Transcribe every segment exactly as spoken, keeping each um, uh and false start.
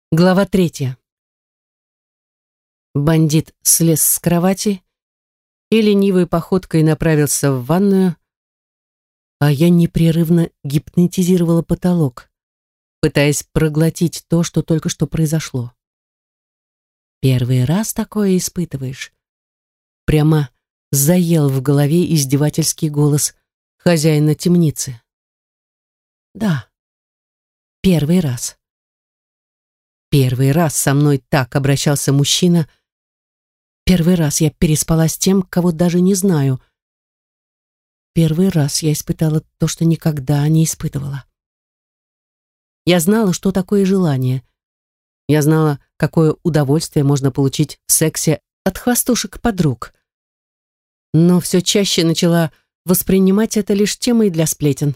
Глава третья. Бандит слез с кровати и ленивой походкой направился в ванную, а я непрерывно гипнотизировала потолок, пытаясь проглотить то, что только что произошло. Первый раз такое испытываешь. Прямо заел в голове издевательский голос хозяина темницы. Да, первый раз. Первый раз со мной так обращался мужчина. Первый раз я переспала с тем, кого даже не знаю. Первый раз я испытала то, что никогда не испытывала. Я знала, что такое желание. Я знала, какое удовольствие можно получить в сексе от хвастушек подруг. Но все чаще начала воспринимать это лишь темой для сплетен.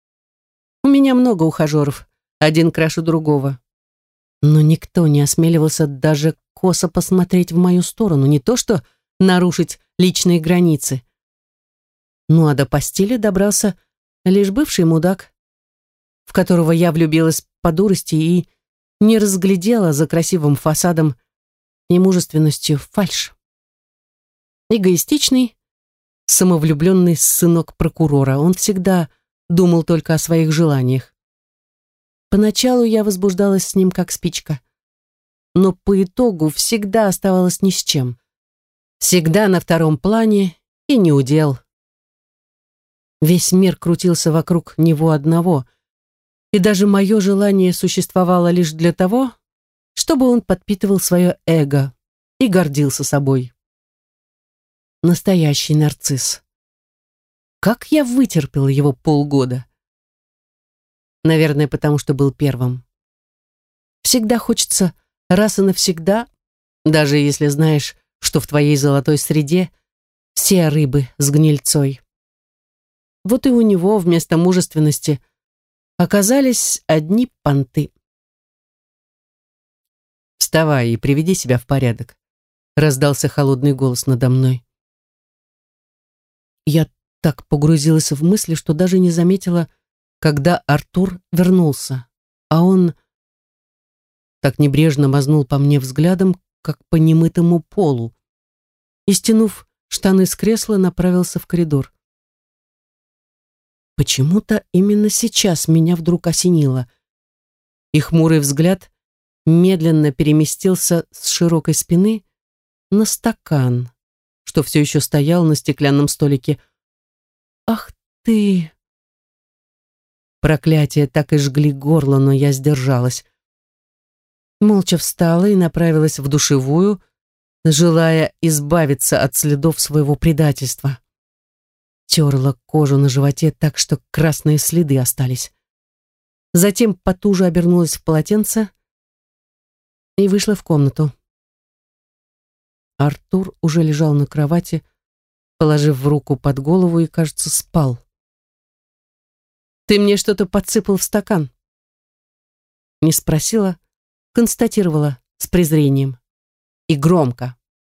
У меня много ухажеров, один краше другого. Но никто не осмеливался даже косо посмотреть в мою сторону, не то что нарушить личные границы. Ну а до постели добрался лишь бывший мудак, в которого я влюбилась по дурости и не разглядела за красивым фасадом и мужественностью фальшь. Эгоистичный, самовлюбленный сынок прокурора, он всегда думал только о своих желаниях. Поначалу я возбуждалась с ним как спичка, но по итогу всегда оставалась ни с чем. Всегда на втором плане и не удел. Весь мир крутился вокруг него одного, и даже мое желание существовало лишь для того, чтобы он подпитывал свое эго и гордился собой. Настоящий нарцисс. Как я вытерпела его полгода? Наверное, потому что был первым. Всегда хочется раз и навсегда, даже если знаешь, что в твоей золотой среде все рыбы с гнильцой. Вот и у него вместо мужественности оказались одни понты. «Вставай и приведи себя в порядок», — раздался холодный голос надо мной. Я так погрузилась в мысли, что даже не заметила, когда Артур вернулся, а он так небрежно мазнул по мне взглядом, как по немытому полу, и, стянув штаны с кресла, направился в коридор. Почему-то именно сейчас меня вдруг осенило, и хмурый взгляд медленно переместился с широкой спины на стакан, что все еще стоял на стеклянном столике. «Ах ты!» Проклятия так и жгли горло, но я сдержалась. Молча встала и направилась в душевую, желая избавиться от следов своего предательства. Терла кожу на животе так, что красные следы остались. Затем потуже обернулась в полотенце и вышла в комнату. Артур уже лежал на кровати, положив руку под голову и, кажется, спал. «Ты мне что-то подсыпал в стакан?» Не спросила, констатировала с презрением. И громко.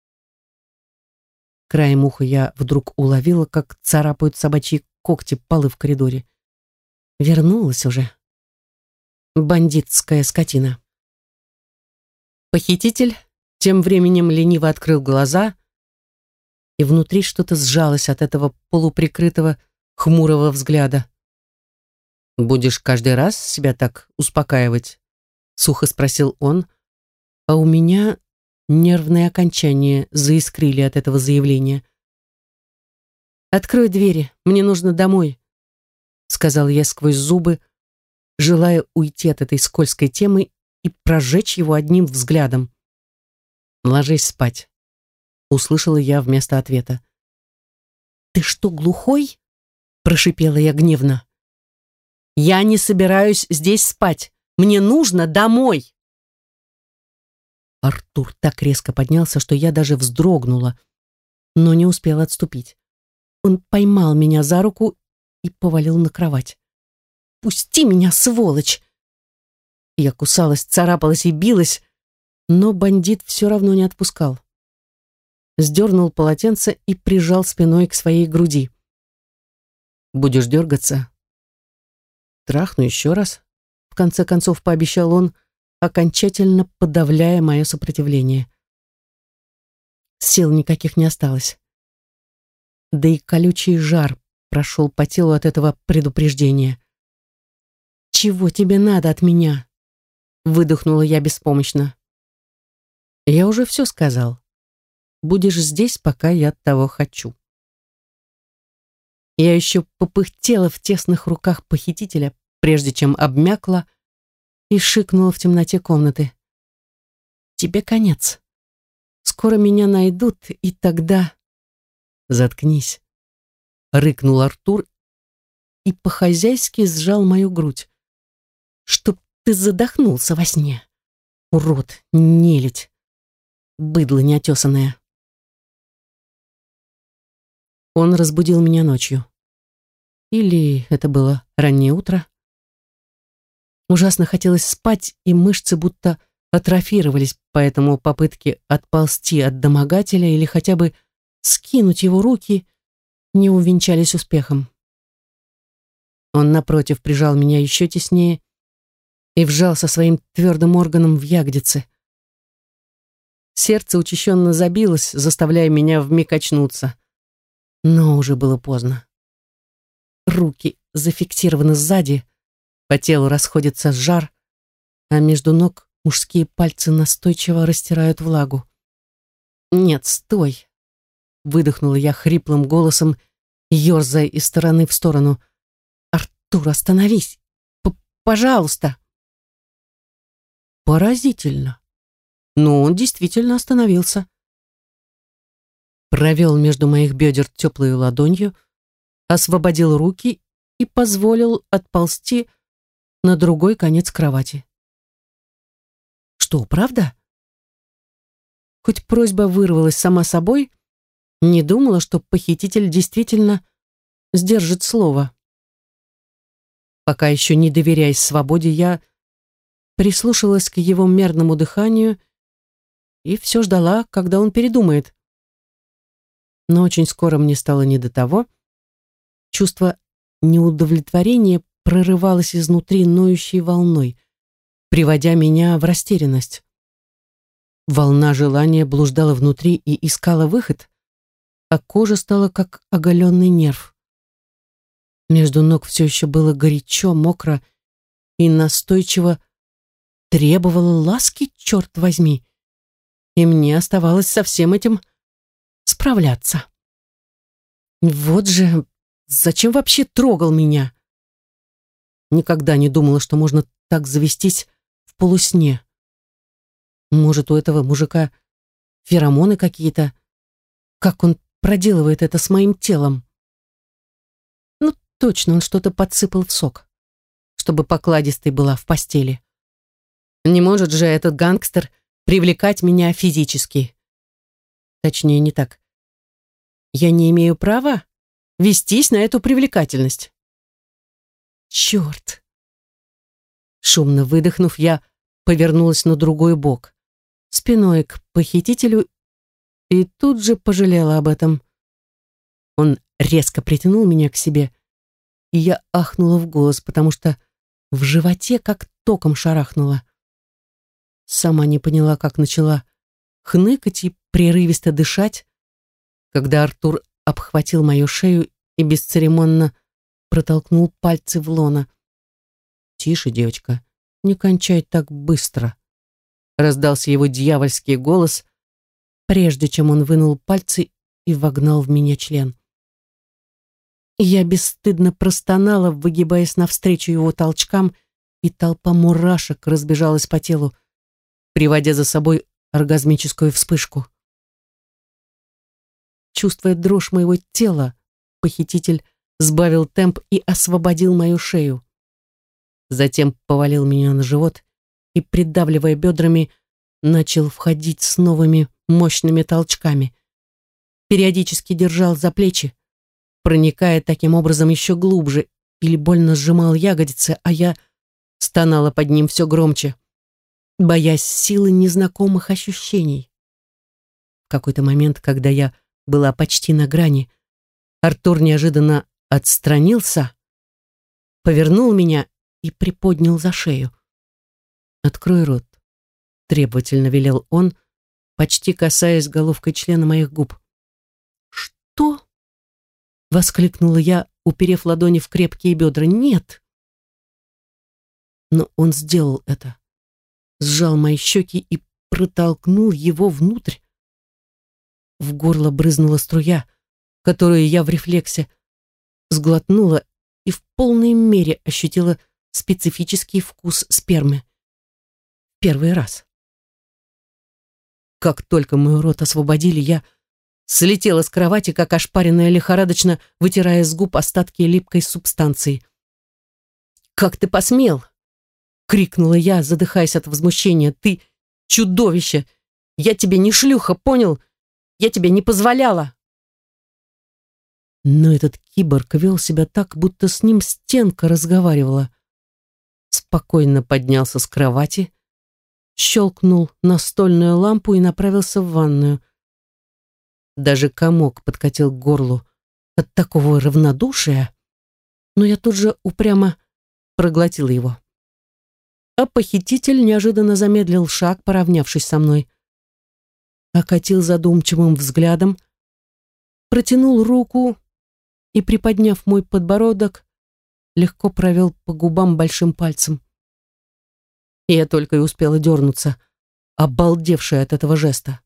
Краем уха я вдруг уловила, как царапают собачьи когти полы в коридоре. Вернулась уже. Бандитская скотина. Похититель тем временем лениво открыл глаза, и внутри что-то сжалось от этого полуприкрытого хмурого взгляда. «Будешь каждый раз себя так успокаивать?» — сухо спросил он, а у меня нервные окончания заискрили от этого заявления. «Открой двери, мне нужно домой», — сказал я сквозь зубы, желая уйти от этой скользкой темы и прожечь его одним взглядом. «Ложись спать», — услышала я вместо ответа. «Ты что, глухой?» — прошипела я гневно. «Я не собираюсь здесь спать. Мне нужно домой!» Артур так резко поднялся, что я даже вздрогнула, но не успела отступить. Он поймал меня за руку и повалил на кровать. «Пусти меня, сволочь!» Я кусалась, царапалась и билась, но бандит все равно не отпускал. Сдернул полотенце и прижал спиной к своей груди. «Будешь дергаться? Трахну еще раз», — в конце концов пообещал он, окончательно подавляя мое сопротивление. Сил никаких не осталось. Да и колючий жар прошел по телу от этого предупреждения. «Чего тебе надо от меня?» — выдохнула я беспомощно. «Я уже все сказал. Будешь здесь, пока я того хочу». Я еще попыхтела в тесных руках похитителя, прежде чем обмякла и шикнула в темноте комнаты. «Тебе конец. Скоро меня найдут, и тогда...» «Заткнись», — рыкнул Артур и по-хозяйски сжал мою грудь. «Чтоб ты задохнулся во сне, урод, нелюдь, быдло неотесанное». Он разбудил меня ночью. Или это было раннее утро. Ужасно хотелось спать, и мышцы будто атрофировались, поэтому попытки отползти от домогателя или хотя бы скинуть его руки не увенчались успехом. Он, напротив, прижал меня еще теснее и вжался своим твердым органом в ягодицы. Сердце учащенно забилось, заставляя меня вмиг очнуться. Но уже было поздно. Руки зафиксированы сзади, по телу расходится жар, а между ног мужские пальцы настойчиво растирают влагу. «Нет, стой!» — выдохнула я хриплым голосом, ерзая из стороны в сторону. «Артур, остановись! П Пожалуйста!» Поразительно. Но он действительно остановился. Провел между моих бедер теплой ладонью, освободил руки и позволил отползти на другой конец кровати. Что, правда? Хоть просьба вырвалась сама собой, не думала, что похититель действительно сдержит слово. Пока еще не доверяясь свободе, я прислушалась к его мерному дыханию и все ждала, когда он передумает. Но очень скоро мне стало не до того. Чувство неудовлетворения прорывалось изнутри ноющей волной, приводя меня в растерянность. Волна желания блуждала внутри и искала выход, а кожа стала как оголенный нерв. Между ног все еще было горячо, мокро и настойчиво требовало ласки, черт возьми. И мне оставалось со всем этим справляться. Вот же, зачем вообще трогал меня? Никогда не думала, что можно так завестись в полусне. Может, у этого мужика феромоны какие-то? Как он проделывает это с моим телом? Ну, точно, он что-то подсыпал в сок, чтобы покладистой была в постели. Не может же этот гангстер привлекать меня физически. Точнее, не так. Я не имею права вестись на эту привлекательность. Черт! Шумно выдохнув, я повернулась на другой бок, спиной к похитителю, и тут же пожалела об этом. Он резко притянул меня к себе, и я ахнула в голос, потому что в животе как током шарахнуло. Сама не поняла, как начала хныкать и прерывисто дышать, когда Артур обхватил мою шею и бесцеремонно протолкнул пальцы в лоно. «Тише, девочка, не кончай так быстро», — раздался его дьявольский голос, прежде чем он вынул пальцы и вогнал в меня член. Я бесстыдно простонала, выгибаясь навстречу его толчкам, и толпа мурашек разбежалась по телу, приводя за собой оргазмическую вспышку. Чувствуя дрожь моего тела, похититель сбавил темп и освободил мою шею. Затем повалил меня на живот и, придавливая бедрами, начал входить с новыми мощными толчками. Периодически держал за плечи, проникая таким образом еще глубже, или больно сжимал ягодицы, а я стонала под ним все громче, боясь силы незнакомых ощущений. В какой-то момент, когда я была почти на грани, Артур неожиданно отстранился, повернул меня и приподнял за шею. «Открой рот», требовательно велел он, почти касаясь головкой члена моих губ. «Что?» — воскликнула я, уперев ладони в крепкие бедра. «Нет!» Но он сделал это. Сжал мои щеки и протолкнул его внутрь. В горло брызнула струя, которую я в рефлексе сглотнула и в полной мере ощутила специфический вкус спермы. Первый раз. Как только мой рот освободили, я слетела с кровати, как ошпаренная, лихорадочно вытирая с губ остатки липкой субстанции. «Как ты посмел?» — крикнула я, задыхаясь от возмущения. «Ты чудовище! Я тебе не шлюха, понял? Я тебе не позволяла!» Но этот киборг вел себя так, будто с ним стенка разговаривала. Спокойно поднялся с кровати, щелкнул настольную лампу и направился в ванную. Даже комок подкатил к горлу от такого равнодушия, но я тут же упрямо проглотила его. А похититель неожиданно замедлил шаг, поравнявшись со мной. Окатил задумчивым взглядом, протянул руку и, приподняв мой подбородок, легко провел по губам большим пальцем. Я только и успела дернуться, обалдевшая от этого жеста.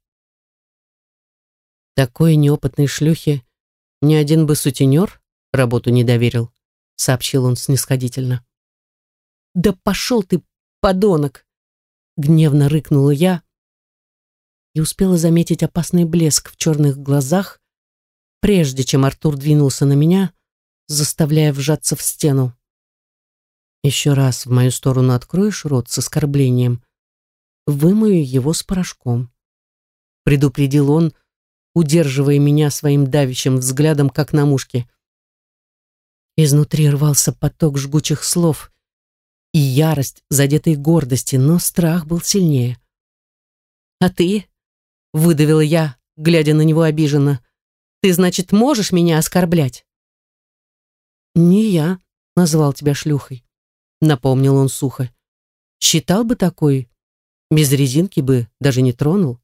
Такой неопытной шлюхе ни один бы сутенер работу не доверил, сообщил он снисходительно. «Да пошел ты, подонок!» Гневно рыкнула я и успела заметить опасный блеск в черных глазах, прежде чем Артур двинулся на меня, заставляя вжаться в стену. «Еще раз в мою сторону откроешь рот с оскорблением, вымою его с порошком», предупредил он, удерживая меня своим давящим взглядом, как на мушке. Изнутри рвался поток жгучих слов и ярость задетой гордости, но страх был сильнее. «А ты?» — выдавила я, глядя на него обиженно. «Ты, значит, можешь меня оскорблять?» «Не я назвал тебя шлюхой», — напомнил он сухо. «Считал бы такой, без резинки бы даже не тронул».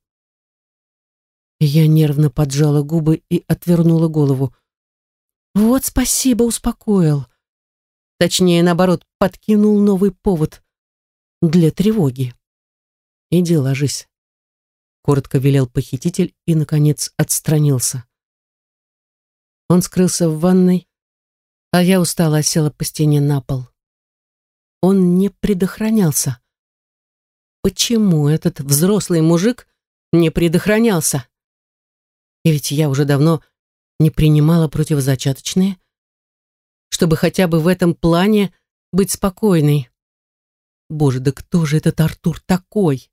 Я нервно поджала губы и отвернула голову. «Вот спасибо, успокоил. Точнее, наоборот, подкинул новый повод для тревоги. Иди ложись», — коротко велел похититель и, наконец, отстранился. Он скрылся в ванной, а я устало села по стене на пол. Он не предохранялся. Почему этот взрослый мужик не предохранялся? И ведь я уже давно не принимала противозачаточные, чтобы хотя бы в этом плане быть спокойной. Боже, да кто же этот Артур такой?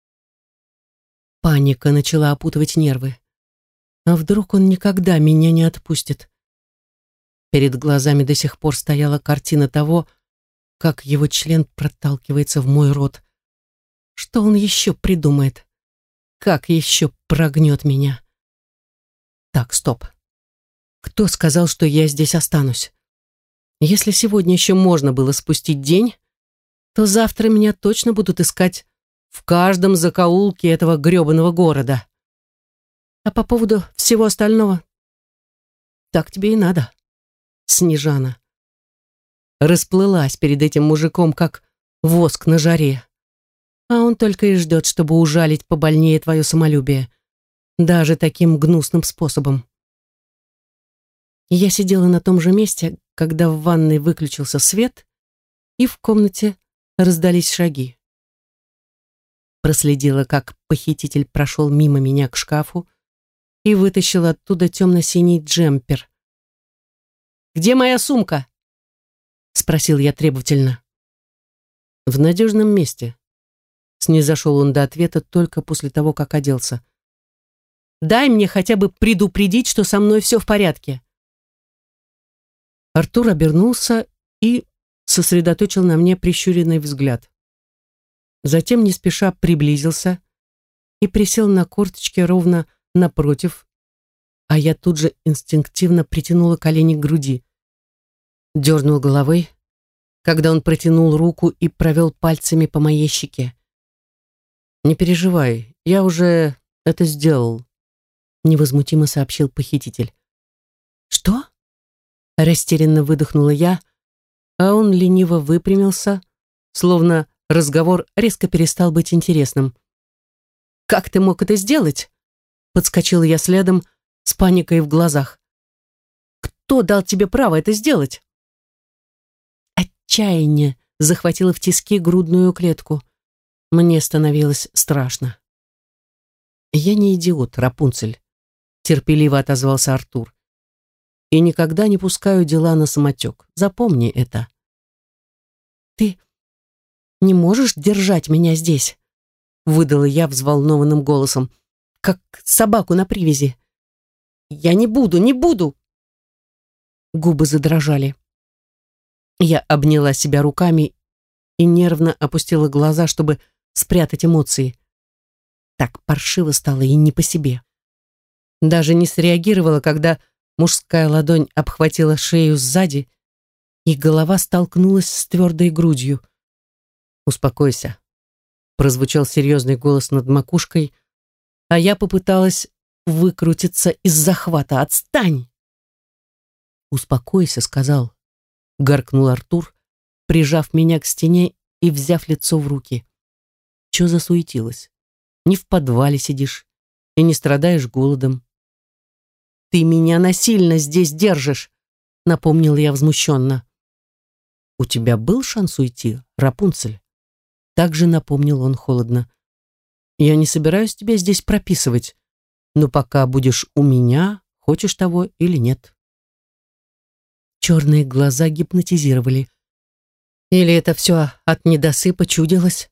Паника начала опутывать нервы. А вдруг он никогда меня не отпустит? Перед глазами до сих пор стояла картина того, как его член проталкивается в мой рот. Что он еще придумает? Как еще прогнет меня? Так, стоп. Кто сказал, что я здесь останусь? Если сегодня еще можно было спустить день, то завтра меня точно будут искать в каждом закоулке этого гребаного города. А по поводу всего остального, так тебе и надо, Снежана. Расплылась перед этим мужиком, как воск на жаре. А он только и ждет, чтобы ужалить побольнее твое самолюбие. Даже таким гнусным способом. Я сидела на том же месте, когда в ванной выключился свет, и в комнате раздались шаги. Проследила, как похититель прошел мимо меня к шкафу и вытащил оттуда темно-синий джемпер. «Где моя сумка?» — спросил я требовательно. «В надежном месте». Снизошел он до ответа только после того, как оделся. «Дай мне хотя бы предупредить, что со мной все в порядке». Артур обернулся и сосредоточил на мне прищуренный взгляд. Затем не спеша приблизился и присел на корточки ровно напротив, а я тут же инстинктивно притянула колени к груди. Дернул головой, когда он протянул руку и провел пальцами по моей щеке. Не переживай, я уже это сделал, невозмутимо сообщил похититель. Что? Растерянно выдохнула я, а он лениво выпрямился, словно разговор резко перестал быть интересным. «Как ты мог это сделать?» Подскочила я следом с паникой в глазах. «Кто дал тебе право это сделать?» Отчаяние захватило в тиски грудную клетку. Мне становилось страшно. «Я не идиот, Рапунцель», — терпеливо отозвался Артур. «И никогда не пускаю дела на самотек. Запомни это». «Ты не можешь держать меня здесь?» — выдала я взволнованным голосом, как собаку на привязи. «Я не буду, не буду!» Губы задрожали. Я обняла себя руками и нервно опустила глаза, чтобы спрятать эмоции. Так паршиво стало и не по себе. Даже не среагировала, когда мужская ладонь обхватила шею сзади, и голова столкнулась с твердой грудью. «Успокойся», — прозвучал серьезный голос над макушкой, а я попыталась выкрутиться из захвата. «Отстань!» «Успокойся», — сказал, — гаркнул Артур, прижав меня к стене и взяв лицо в руки. «Чё засуетилась? Не в подвале сидишь и не страдаешь голодом». «Ты меня насильно здесь держишь», — напомнила я возмущенно. «У тебя был шанс уйти, Рапунцель?» Также напомнил он холодно. «Я не собираюсь тебя здесь прописывать, но пока будешь у меня, хочешь того или нет». Черные глаза гипнотизировали. Или это все от недосыпа чудилось?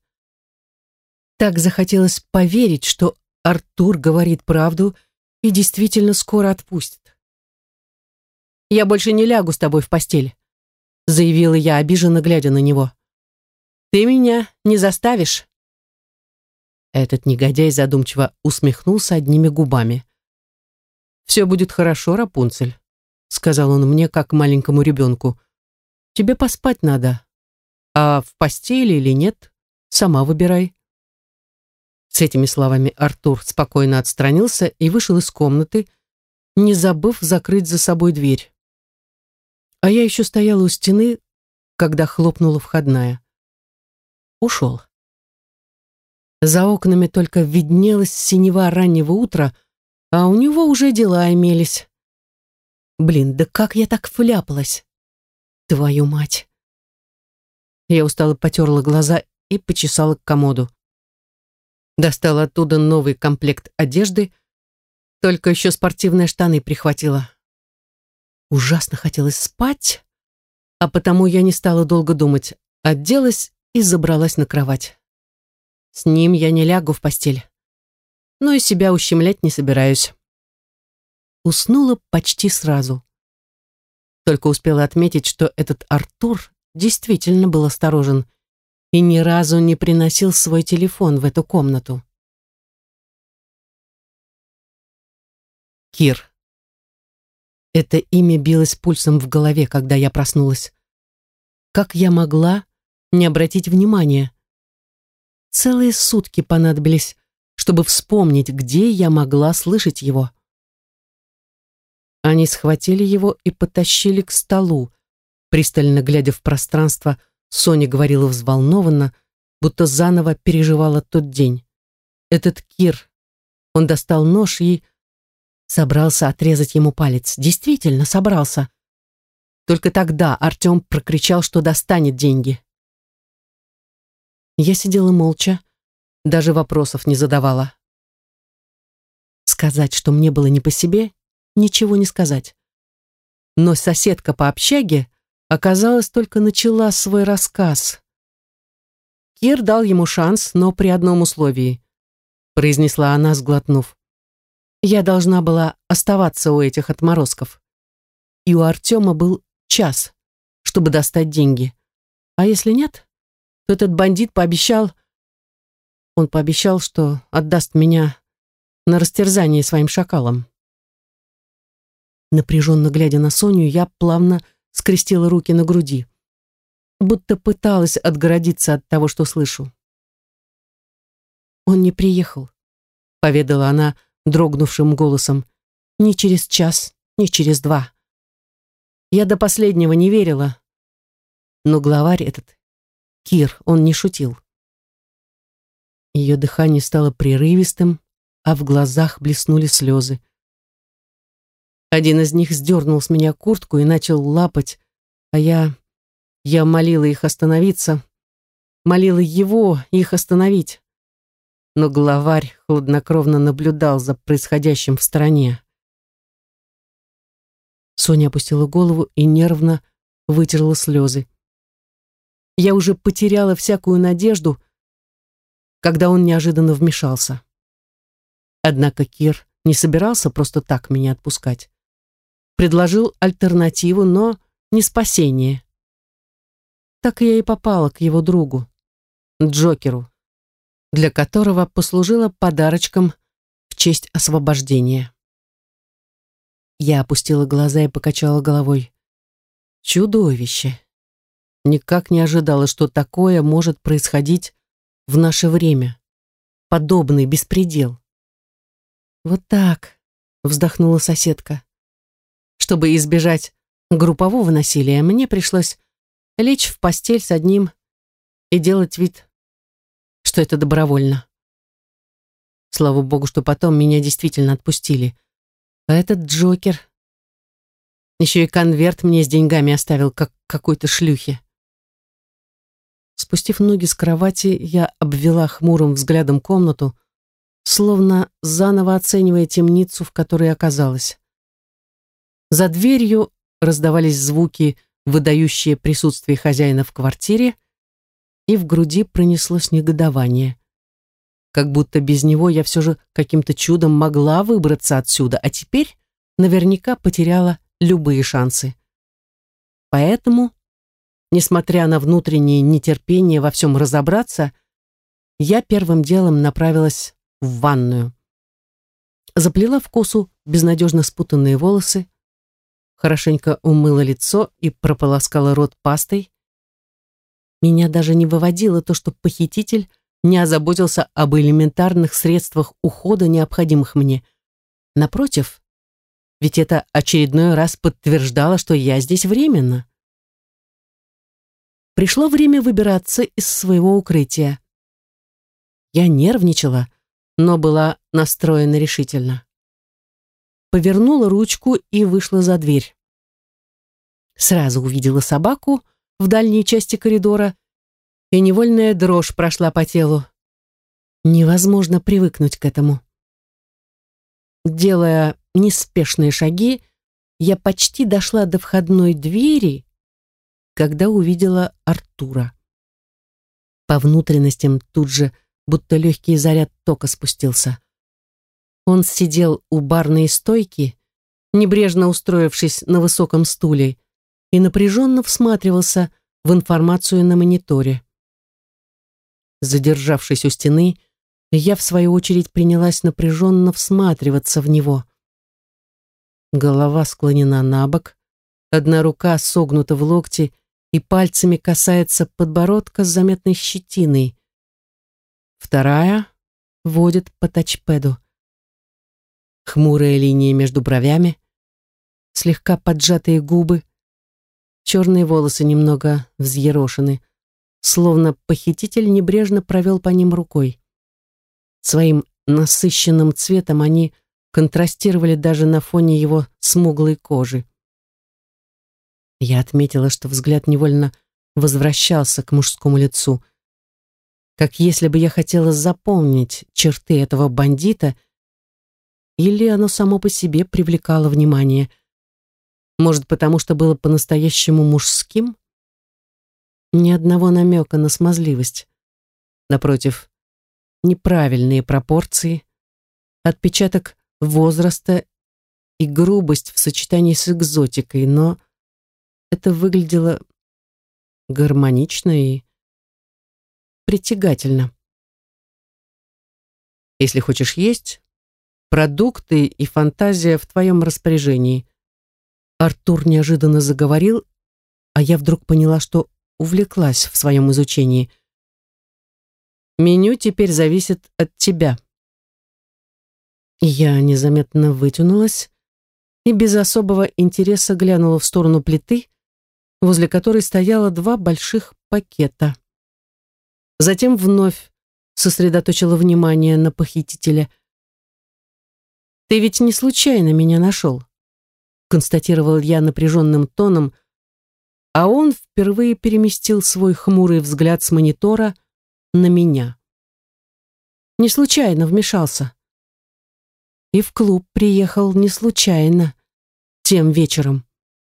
Так захотелось поверить, что Артур говорит правду и действительно скоро отпустит. «Я больше не лягу с тобой в постель», — заявила я, обиженно глядя на него. «Ты меня не заставишь». Этот негодяй задумчиво усмехнулся одними губами. «Все будет хорошо, Рапунцель», — сказал он мне, как маленькому ребенку. «Тебе поспать надо, а в постели или нет, сама выбирай». С этими словами Артур спокойно отстранился и вышел из комнаты, не забыв закрыть за собой дверь. А я еще стояла у стены, когда хлопнула входная. Ушел. За окнами только виднелась синева раннего утра, а у него уже дела имелись. Блин, да как я так вляпалась? Твою мать! Я устало потерла глаза и почесала к комоду. Достала оттуда новый комплект одежды, только еще спортивные штаны прихватила. Ужасно хотелось спать, а потому я не стала долго думать, оделась и забралась на кровать. С ним я не лягу в постель, но и себя ущемлять не собираюсь. Уснула почти сразу. Только успела отметить, что этот Артур действительно был осторожен и ни разу не приносил свой телефон в эту комнату. Кир. Это имя билось пульсом в голове, когда я проснулась. Как я могла не обратить внимания? Целые сутки понадобились, чтобы вспомнить, где я могла слышать его. Они схватили его и потащили к столу. Пристально глядя в пространство, Соня говорила взволнованно, будто заново переживала тот день. Этот Кир, он достал нож и собрался отрезать ему палец. Действительно, собрался. Только тогда Артем прокричал, что достанет деньги. Я сидела молча, даже вопросов не задавала. Сказать, что мне было не по себе, ничего не сказать. Но соседка по общаге, оказалось, только начала свой рассказ. Кир дал ему шанс, но при одном условии, произнесла она, сглотнув. Я должна была оставаться у этих отморозков. И у Артема был час, чтобы достать деньги. А если нет, то этот бандит пообещал... Он пообещал, что отдаст меня на растерзание своим шакалам. Напряженно глядя на Соню, я плавно скрестила руки на груди, будто пыталась отгородиться от того, что слышу. он не приехал», — поведала она дрогнувшим голосом. «Ни через час, ни через два. Я до последнего не верила. Но главарь этот, Кир, он не шутил». Ее дыхание стало прерывистым, а в глазах блеснули слезы. Один из них сдернул с меня куртку и начал лапать, а я... Я молила их остановиться, молила его их остановить. Но главарь хладнокровно наблюдал за происходящим в стороне. Соня опустила голову и нервно вытерла слезы. Я уже потеряла всякую надежду, когда он неожиданно вмешался. Однако Кир не собирался просто так меня отпускать. Предложил альтернативу, но не спасение. Так я и попала к его другу, Джокеру, для которого послужила подарочком в честь освобождения. Я опустила глаза и покачала головой. Чудовище. Никак не ожидала, что такое может происходить в наше время. Подобный беспредел. «Вот так», — вздохнула соседка. «Чтобы избежать группового насилия, мне пришлось лечь в постель с одним и делать вид, что это добровольно. Слава богу, что потом меня действительно отпустили. А этот Джокер еще и конверт мне с деньгами оставил, как какой-то шлюхе». Спустив ноги с кровати, я обвела хмурым взглядом комнату, словно заново оценивая темницу, в которой оказалась. За дверью раздавались звуки, выдающие присутствие хозяина в квартире, и в груди пронеслось негодование. Как будто без него я все же каким-то чудом могла выбраться отсюда, а теперь наверняка потеряла любые шансы. Поэтому, несмотря на внутреннее нетерпение во всем разобраться, я первым делом направилась в ванную. Заплела в косу безнадежно спутанные волосы, хорошенько умыла лицо и прополоскала рот пастой. Меня даже не выводило то, что похититель не озаботился об элементарных средствах ухода, необходимых мне. Напротив, ведь это очередной раз подтверждало, что я здесь временно. Пришло время выбираться из своего укрытия. Я нервничала, но была настроена решительно. Повернула ручку и вышла за дверь. Сразу увидела собаку в дальней части коридора, и невольная дрожь прошла по телу. Невозможно привыкнуть к этому. Делая неспешные шаги, я почти дошла до входной двери, когда увидела Артура. По внутренностям тут же будто легкий заряд тока спустился. Он сидел у барной стойки, небрежно устроившись на высоком стуле, и напряженно всматривался в информацию на мониторе. Задержавшись у стены, я, в свою очередь, принялась напряженно всматриваться в него. Голова склонена на бок, одна рука согнута в локте и пальцами касается подбородка с заметной щетиной. Вторая водит по тачпэду. Хмурая линия между бровями, слегка поджатые губы, черные волосы немного взъерошены, словно похититель небрежно провел по ним рукой. Своим насыщенным цветом они контрастировали даже на фоне его смуглой кожи. Я отметила, что взгляд невольно возвращался к мужскому лицу, как если бы я хотела запомнить черты этого бандита, или оно само по себе привлекало внимание. Может, потому что было по-настоящему мужским? Ни одного намека на смазливость. Напротив, неправильные пропорции, отпечаток возраста и грубость в сочетании с экзотикой, но это выглядело гармонично и притягательно. Если хочешь есть, продукты и фантазия в твоем распоряжении. Артур неожиданно заговорил, а я вдруг поняла, что увлеклась в своем изучении. Меню теперь зависит от тебя. Я незаметно вытянулась и без особого интереса глянула в сторону плиты, возле которой стояло два больших пакета. Затем вновь сосредоточила внимание на похитителя. «Ты ведь не случайно меня нашел», констатировал я напряженным тоном, а он впервые переместил свой хмурый взгляд с монитора на меня. Не случайно вмешался. И в клуб приехал не случайно, тем вечером.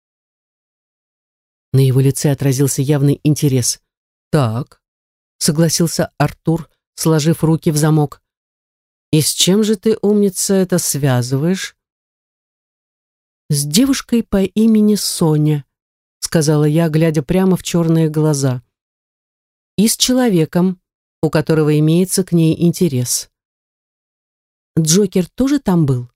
На его лице отразился явный интерес. «Так», — согласился Артур, сложив руки в замок. «И с чем же ты, умница, это связываешь?» «С девушкой по имени Соня», — сказала я, глядя прямо в черные глаза. «И с человеком, у которого имеется к ней интерес». «Джокер тоже там был?»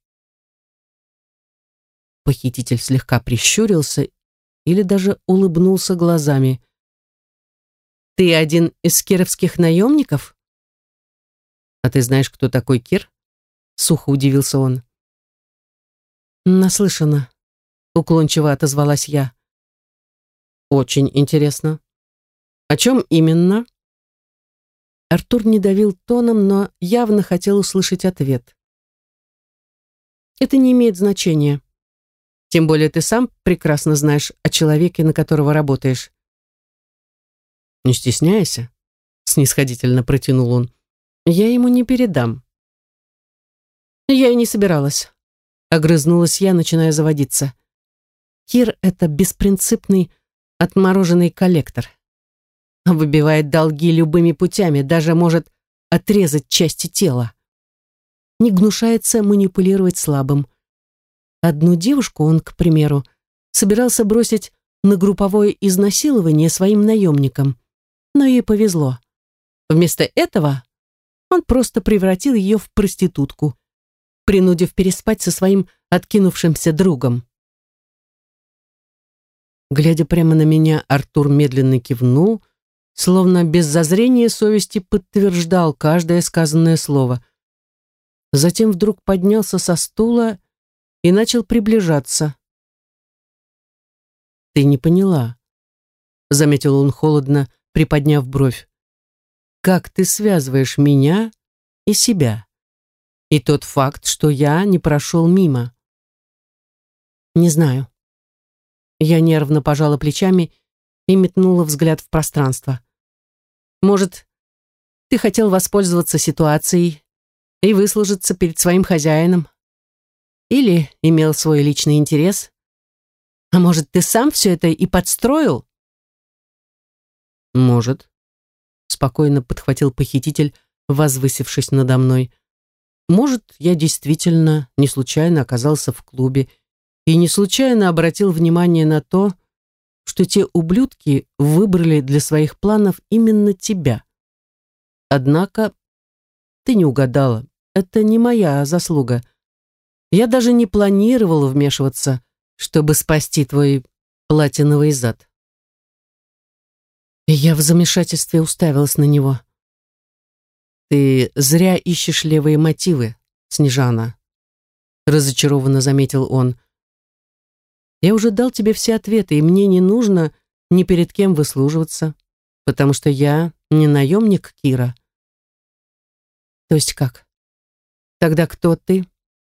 Похититель слегка прищурился или даже улыбнулся глазами. «Ты один из кировских наемников?» «А ты знаешь, кто такой Кир?» — сухо удивился он. «Наслышана», — уклончиво отозвалась я. «Очень интересно. О чем именно?» Артур не давил тоном, но явно хотел услышать ответ. «Это не имеет значения. Тем более ты сам прекрасно знаешь о человеке, на которого работаешь». «Не стесняйся», — снисходительно протянул он. «Я ему не передам». «Я и не собиралась», — огрызнулась я, начиная заводиться. «Кир — это беспринципный, отмороженный коллектор. Выбивает долги любыми путями, даже может отрезать части тела. Не гнушается манипулировать слабым. Одну девушку он, к примеру, собирался бросить на групповое изнасилование своим наемникам, но ей повезло. Вместо этого он просто превратил ее в проститутку, принудив переспать со своим откинувшимся другом. Глядя прямо на меня, Артур медленно кивнул, словно без зазрения совести подтверждал каждое сказанное слово. Затем вдруг поднялся со стула и начал приближаться. «Ты не поняла», — заметил он холодно, приподняв бровь. «Как ты связываешь меня и себя? И тот факт, что я не прошел мимо?» «Не знаю». Я нервно пожала плечами и метнула взгляд в пространство. «Может, ты хотел воспользоваться ситуацией и выслужиться перед своим хозяином? Или имел свой личный интерес? А может, ты сам все это и подстроил?» «Может», — спокойно подхватил похититель, возвысившись надо мной. «Может, я действительно не случайно оказался в клубе и не случайно обратил внимание на то, что те ублюдки выбрали для своих планов именно тебя. Однако ты не угадала, это не моя заслуга. Я даже не планировал вмешиваться, чтобы спасти твой платиновый зад». И я в замешательстве уставилась на него. «Ты зря ищешь левые мотивы, Снежана», — разочарованно заметил он. «Я уже дал тебе все ответы, и мне не нужно ни перед кем выслуживаться, потому что я не наемник Кира». «То есть как? Тогда кто ты?»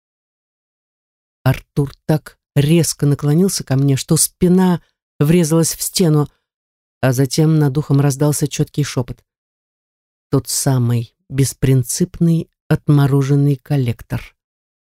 Артур так резко наклонился ко мне, что спина врезалась в стену, а затем над ухом раздался четкий шепот. «Тот самый беспринципный отмороженный коллектор».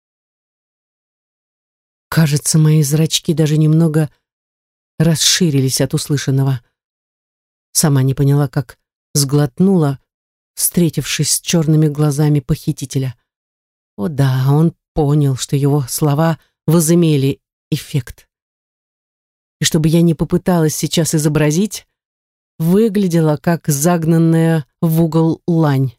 Кажется, мои зрачки даже немного расширились от услышанного. Сама не поняла, как сглотнула, встретившись с черными глазами похитителя. О да, он понял, что его слова возымели эффект. И чтобы я не попыталась сейчас изобразить, выглядела как загнанная в угол лань.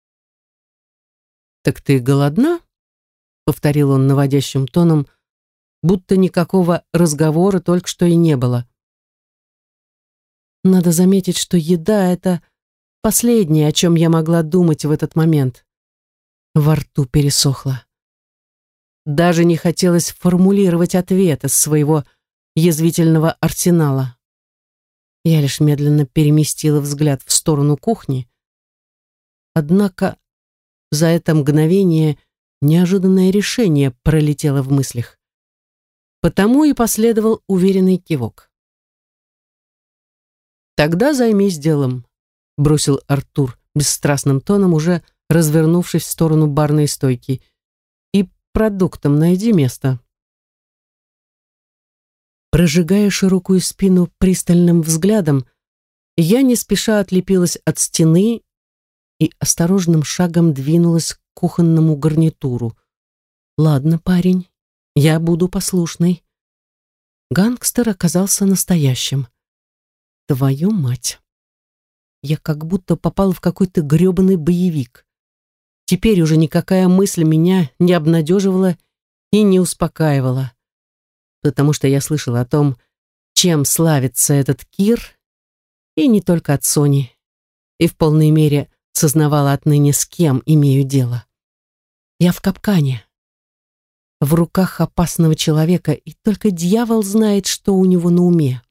«Так ты голодна?» — повторил он наводящим тоном, будто никакого разговора только что и не было. Надо заметить, что еда — это последнее, о чем я могла думать в этот момент. Во рту пересохло. Даже не хотелось формулировать ответ из своего язвительного арсенала. Я лишь медленно переместила взгляд в сторону кухни. Однако за это мгновение неожиданное решение пролетело в мыслях. Потому и последовал уверенный кивок. «Тогда займись делом», — бросил Артур бесстрастным тоном, уже развернувшись в сторону барной стойки. «И продуктом найди место». Прожигая широкую спину пристальным взглядом, я не спеша отлепилась от стены и осторожным шагом двинулась к кухонному гарнитуру. «Ладно, парень, я буду послушной». Гангстер оказался настоящим. Твою мать! Я как будто попал в какой-то грёбаный боевик. Теперь уже никакая мысль меня не обнадеживала и не успокаивала, потому что я слышала о том, чем славится этот Кир, и не только от Сони, и в полной мере сознавала отныне, с кем имею дело. Я в капкане, в руках опасного человека, и только дьявол знает, что у него на уме.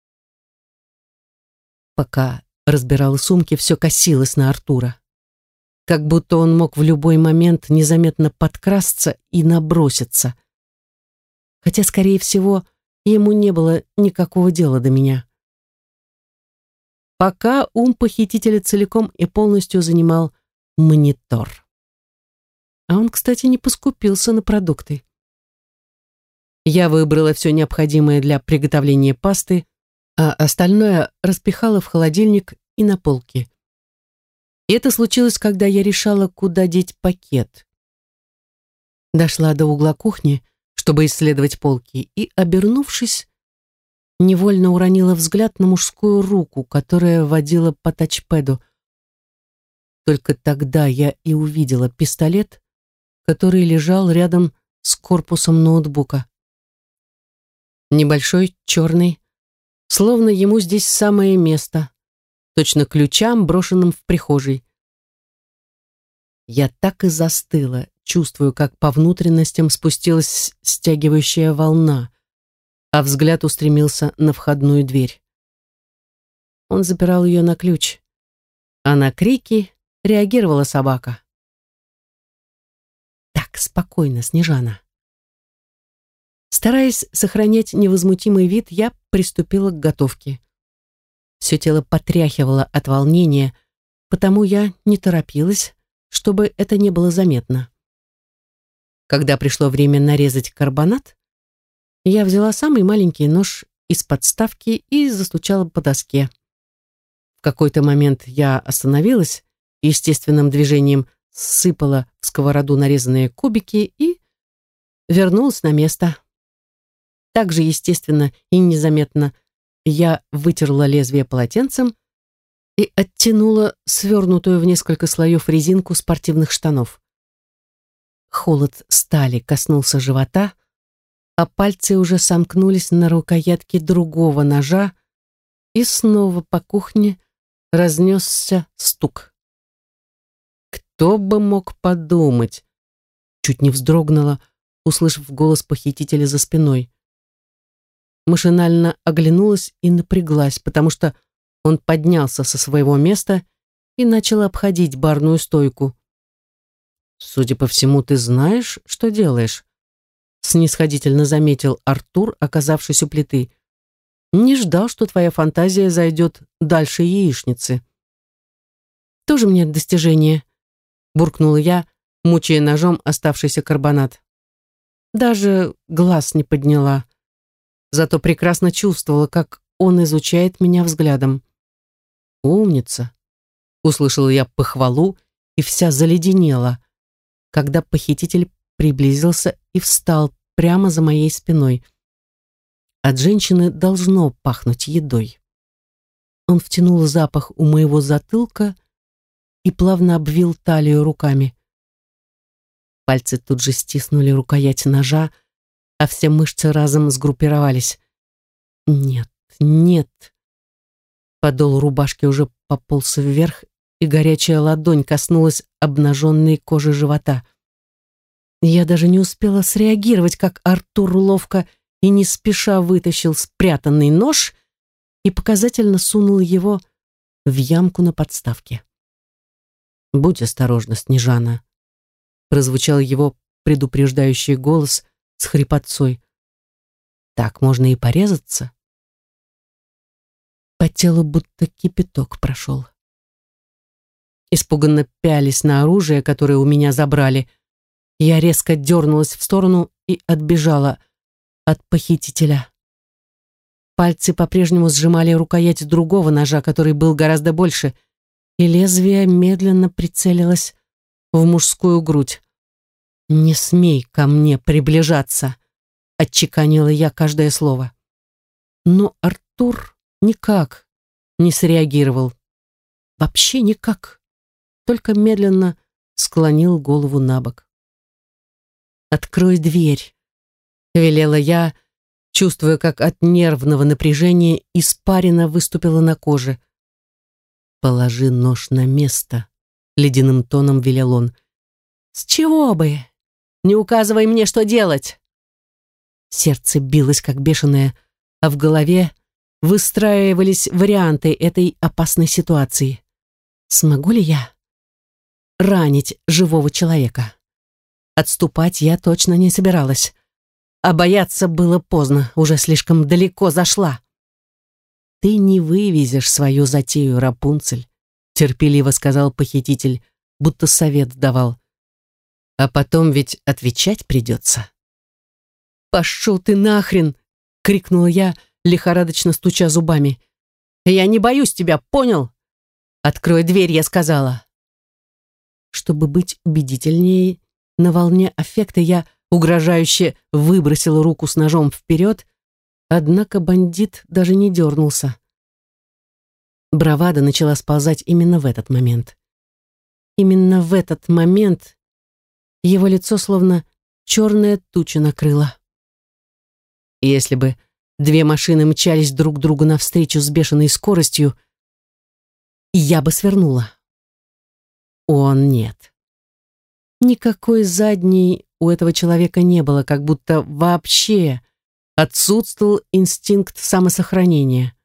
Пока разбирала сумки, все косилось на Артура. Как будто он мог в любой момент незаметно подкрасться и наброситься. Хотя, скорее всего, ему не было никакого дела до меня. Пока ум похитителя целиком и полностью занимал монитор. А он, кстати, не поскупился на продукты. Я выбрала все необходимое для приготовления пасты, а остальное распихала в холодильник и на полке. И это случилось, когда я решала, куда деть пакет. Дошла до угла кухни, чтобы исследовать полки, и, обернувшись, невольно уронила взгляд на мужскую руку, которая водила по тачпэду. Только тогда я и увидела пистолет, который лежал рядом с корпусом ноутбука. Небольшой, черный, словно ему здесь самое место, точно ключам, брошенным в прихожей. Я так и застыла, чувствую, как по внутренностям спустилась стягивающая волна, а взгляд устремился на входную дверь. Он запирал ее на ключ, а на крики реагировала собака. «Так, спокойно, Снежана». Стараясь сохранять невозмутимый вид, я приступила к готовке. Все тело потряхивало от волнения, потому я не торопилась, чтобы это не было заметно. Когда пришло время нарезать карбонат, я взяла самый маленький нож из подставки и застучала по доске. В какой-то момент я остановилась, естественным движением сыпала в сковороду нарезанные кубики и вернулась на место. Так же естественно и незаметно я вытерла лезвие полотенцем и оттянула свернутую в несколько слоев резинку спортивных штанов. Холод стали коснулся живота, а пальцы уже сомкнулись на рукоятке другого ножа, и снова по кухне разнесся стук. Кто бы мог подумать? Чуть не вздрогнула, услышав голос похитителя за спиной. Машинально оглянулась и напряглась, потому что он поднялся со своего места и начал обходить барную стойку. «Судя по всему, ты знаешь, что делаешь», — снисходительно заметил Артур, оказавшись у плиты. «Не ждал, что твоя фантазия зайдет дальше яичницы». «Тоже мне достижение», — буркнула я, мучая ножом оставшийся карбонат. Даже глаз не подняла, зато прекрасно чувствовала, как он изучает меня взглядом. «Умница!» — услышала я похвалу и вся заледенела, когда похититель приблизился и встал прямо за моей спиной. От женщины должно пахнуть едой. Он втянул запах у моего затылка и плавно обвил талию руками. Пальцы тут же стиснули рукоять ножа, а все мышцы разом сгруппировались. Нет, нет. Подол рубашки уже пополз вверх и горячая ладонь коснулась обнаженной кожи живота. Я даже не успела среагировать, как Артур ловко и не спеша вытащил спрятанный нож и показательно сунул его в ямку на подставке. «Будь осторожна, Снежана», — прозвучал его предупреждающий голос с хрипотцой. «Так можно и порезаться». По телу будто кипяток прошел. Испуганно пялись на оружие, которое у меня забрали, я резко дернулась в сторону и отбежала от похитителя. Пальцы по-прежнему сжимали рукоять другого ножа, который был гораздо больше, и лезвие медленно прицелилось в мужскую грудь. «Не смей ко мне приближаться», — отчеканила я каждое слово. Но Артур никак не среагировал. Вообще никак. Только медленно склонил голову на бок. «Открой дверь», — велела я, чувствуя, как от нервного напряжения испарина выступила на коже. «Положи нож на место», — ледяным тоном велел он. «С чего бы? Не указывай мне, что делать!» Сердце билось, как бешеное, а в голове выстраивались варианты этой опасной ситуации. Смогу ли я ранить живого человека? Отступать я точно не собиралась. А бояться было поздно, уже слишком далеко зашла. «Ты не вывезешь свою затею, Рапунцель», — терпеливо сказал похититель, будто совет давал. «А потом ведь отвечать придется». «Пошел ты нахрен!» — крикнула я, лихорадочно стуча зубами. «Я не боюсь тебя, понял? Открой дверь, я сказала». Чтобы быть убедительнее, на волне аффекта я угрожающе выбросила руку с ножом вперед, однако бандит даже не дернулся. Бравада начала сползать именно в этот момент. Именно в этот момент его лицо словно черная туча накрыла. Если бы две машины мчались друг другу навстречу с бешеной скоростью, я бы свернула. Он нет. Никакой задней у этого человека не было, как будто вообще отсутствовал инстинкт самосохранения.